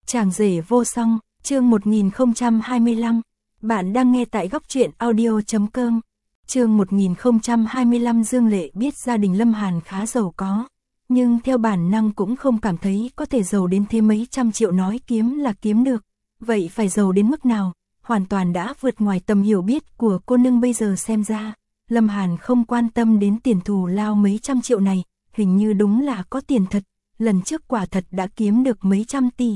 Chàng rể vô song, chương 1025. Bạn đang nghe tại góc truyện audio.com. Chương 1025. Dương Lệ biết gia đình Lâm Hàn khá giàu có, nhưng theo bản năng cũng không cảm thấy có thể giàu đến thế. Mấy trăm triệu nói kiếm là kiếm được, vậy phải giàu đến mức nào, hoàn toàn đã vượt ngoài tầm hiểu biết của cô nương. Bây giờ xem ra, Lâm Hàn không quan tâm đến tiền thù lao mấy trăm triệu này, hình như đúng là có tiền thật, lần trước quả thật đã kiếm được mấy trăm tỷ.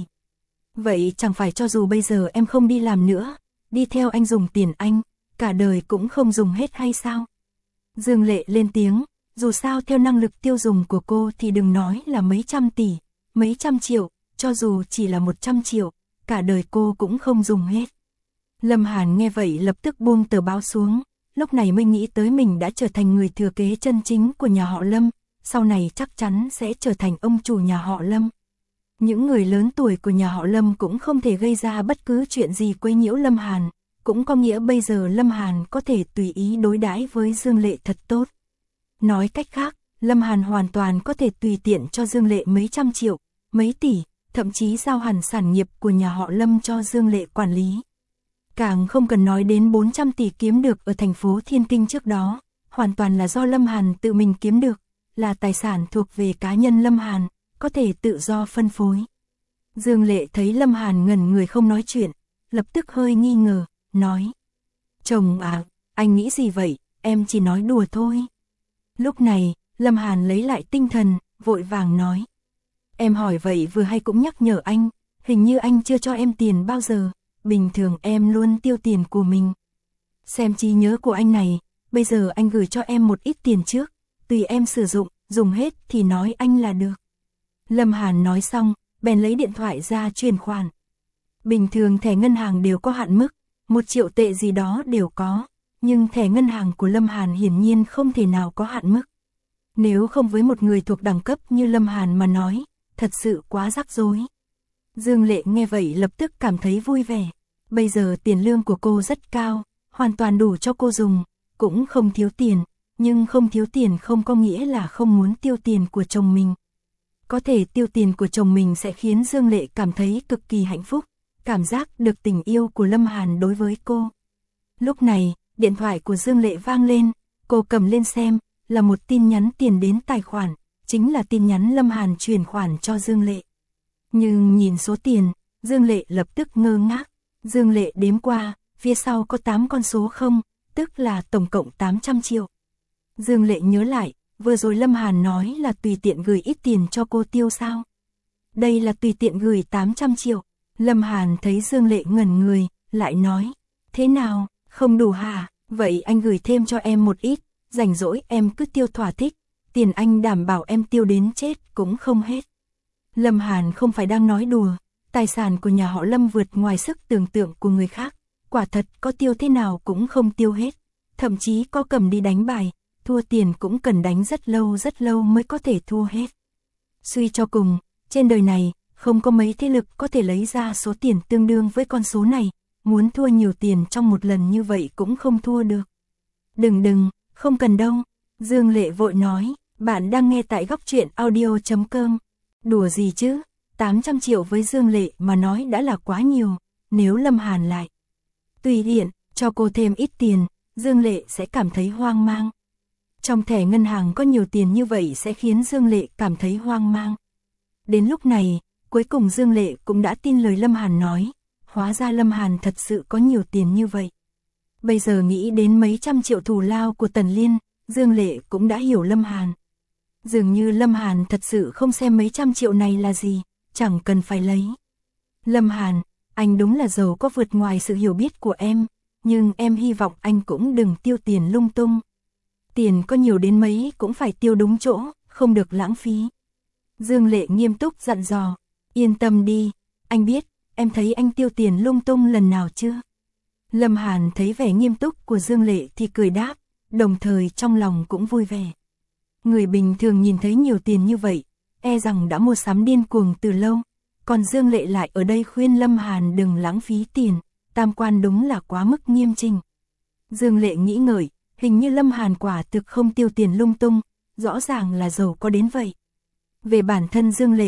Vậy chẳng phải cho dù bây giờ em không đi làm nữa, đi theo anh dùng tiền anh, cả đời cũng không dùng hết hay sao? Dương Lệ lên tiếng, dù sao theo năng lực tiêu dùng của cô thì đừng nói là mấy trăm tỷ, mấy trăm triệu, cho dù chỉ là 100 triệu, cả đời cô cũng không dùng hết. Lâm Hàn nghe vậy lập tức buông tờ báo xuống, lúc này mới nghĩ tới mình đã trở thành người thừa kế chân chính của nhà họ Lâm, sau này chắc chắn sẽ trở thành ông chủ nhà họ Lâm. Những người lớn tuổi của nhà họ Lâm cũng không thể gây ra bất cứ chuyện gì quấy nhiễu Lâm Hàn, cũng có nghĩa bây giờ Lâm Hàn có thể tùy ý đối đãi với Dương Lệ thật tốt. Nói cách khác, Lâm Hàn hoàn toàn có thể tùy tiện cho Dương Lệ mấy trăm triệu, mấy tỷ, thậm chí giao hẳn sản nghiệp của nhà họ Lâm cho Dương Lệ quản lý. Càng không cần nói đến 400 tỷ kiếm được ở thành phố Thiên Kinh trước đó, hoàn toàn là do Lâm Hàn tự mình kiếm được, là tài sản thuộc về cá nhân Lâm Hàn, có thể tự do phân phối. Dương Lệ thấy Lâm Hàn ngẩn người không nói chuyện, lập tức hơi nghi ngờ, nói: "Chồng à, anh nghĩ gì vậy, em chỉ nói đùa thôi." Lúc này, Lâm Hàn lấy lại tinh thần, vội vàng nói: "Em hỏi vậy vừa hay cũng nhắc nhở anh, hình như anh chưa cho em tiền bao giờ, bình thường em luôn tiêu tiền của mình. Xem trí nhớ của anh này, bây giờ anh gửi cho em một ít tiền trước, tùy em sử dụng, dùng hết thì nói anh là được." Lâm Hàn nói xong, bèn lấy điện thoại ra chuyển khoản. Bình thường thẻ ngân hàng đều có hạn mức, 1 triệu tệ gì đó đều có, nhưng thẻ ngân hàng của Lâm Hàn hiển nhiên không thể nào có hạn mức. Nếu không với một người thuộc đẳng cấp như Lâm Hàn mà nói, thật sự quá rắc rối. Dương Lệ nghe vậy lập tức cảm thấy vui vẻ. Bây giờ tiền lương của cô rất cao, hoàn toàn đủ cho cô dùng, cũng không thiếu tiền, nhưng không thiếu tiền không có nghĩa là không muốn tiêu tiền của chồng mình. Có thể tiêu tiền của chồng mình sẽ khiến Dương Lệ cảm thấy cực kỳ hạnh phúc, cảm giác được tình yêu của Lâm Hàn đối với cô. Lúc này, điện thoại của Dương Lệ vang lên, cô cầm lên xem, là một tin nhắn tiền đến tài khoản, chính là tin nhắn Lâm Hàn chuyển khoản cho Dương Lệ. Nhưng nhìn số tiền, Dương Lệ lập tức ngơ ngác. Dương Lệ đếm qua, phía sau có 8 con số không, tức là tổng cộng 800 triệu. Dương Lệ nhớ lại, vừa rồi Lâm Hàn nói là tùy tiện gửi ít tiền cho cô tiêu sao? Đây là tùy tiện gửi 800 triệu. Lâm Hàn thấy Dương Lệ ngẩn người, lại nói: "Thế nào, không đủ hả? Vậy anh gửi thêm cho em một ít, rảnh rỗi em cứ tiêu thỏa thích, tiền anh đảm bảo em tiêu đến chết cũng không hết." Lâm Hàn không phải đang nói đùa, tài sản của nhà họ Lâm vượt ngoài sức tưởng tượng của người khác, quả thật có tiêu thế nào cũng không tiêu hết, thậm chí có cầm đi đánh bài, thua tiền cũng cần đánh rất lâu mới có thể thua hết. Suy cho cùng, trên đời này, không có mấy thế lực có thể lấy ra số tiền tương đương với con số này, muốn thua nhiều tiền trong một lần như vậy cũng không thua được. Đừng, không cần đâu." Dương Lệ vội nói, "Bạn đang nghe tại góc truyện audio.com. Đùa gì chứ, 800 triệu với Dương Lệ mà nói đã là quá nhiều, nếu Lâm Hàn lại tùy tiện cho cô thêm ít tiền, Dương Lệ sẽ cảm thấy hoang mang. Trong thẻ ngân hàng có nhiều tiền như vậy sẽ khiến Dương Lệ cảm thấy hoang mang." Đến lúc này, cuối cùng Dương Lệ cũng đã tin lời Lâm Hàn nói, hóa ra Lâm Hàn thật sự có nhiều tiền như vậy. Bây giờ nghĩ đến mấy trăm triệu thù lao của Tần Liên, Dương Lệ cũng đã hiểu Lâm Hàn. Dường như Lâm Hàn thật sự không xem mấy trăm triệu này là gì, chẳng cần phải lấy. "Lâm Hàn, anh đúng là giàu có vượt ngoài sự hiểu biết của em, nhưng em hy vọng anh cũng đừng tiêu tiền lung tung. Tiền có nhiều đến mấy cũng phải tiêu đúng chỗ, không được lãng phí." Dương Lệ nghiêm túc dặn dò, "Yên tâm đi, anh biết, em thấy anh tiêu tiền lung tung lần nào chưa?" Lâm Hàn thấy vẻ nghiêm túc của Dương Lệ thì cười đáp, đồng thời trong lòng cũng vui vẻ. Người bình thường nhìn thấy nhiều tiền như vậy, e rằng đã mua sắm điên cuồng từ lâu, còn Dương Lệ lại ở đây khuyên Lâm Hàn đừng lãng phí tiền, tam quan đúng là quá mức nghiêm chỉnh. Dương Lệ nghĩ ngợi, hình như Lâm Hàn quả thực không tiêu tiền lung tung, rõ ràng là giàu có đến vậy. Về bản thân Dương Lệ,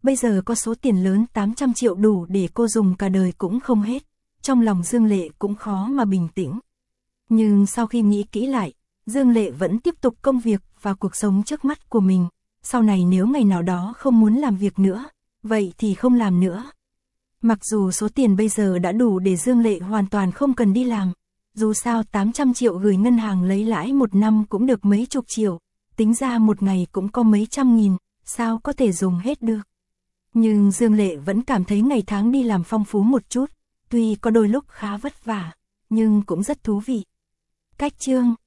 Bây giờ có số tiền lớn 800 triệu đủ để cô dùng cả đời cũng không hết. Trong lòng Dương Lệ cũng khó mà bình tĩnh. Nhưng sau khi nghĩ kỹ lại, Dương Lệ vẫn tiếp tục công việc và cuộc sống trước mắt của mình. Sau này nếu ngày nào đó không muốn làm việc nữa, vậy thì không làm nữa. Mặc dù số tiền bây giờ đã đủ để Dương Lệ hoàn toàn không cần đi làm. Dù sao 800 triệu gửi ngân hàng lấy lãi một năm cũng được mấy chục triệu. Tính ra một ngày cũng có mấy trăm nghìn, sao có thể dùng hết được. Nhưng Dương Lệ vẫn cảm thấy ngày tháng đi làm phong phú một chút. Tuy có đôi lúc khá vất vả, nhưng cũng rất thú vị. Cách chương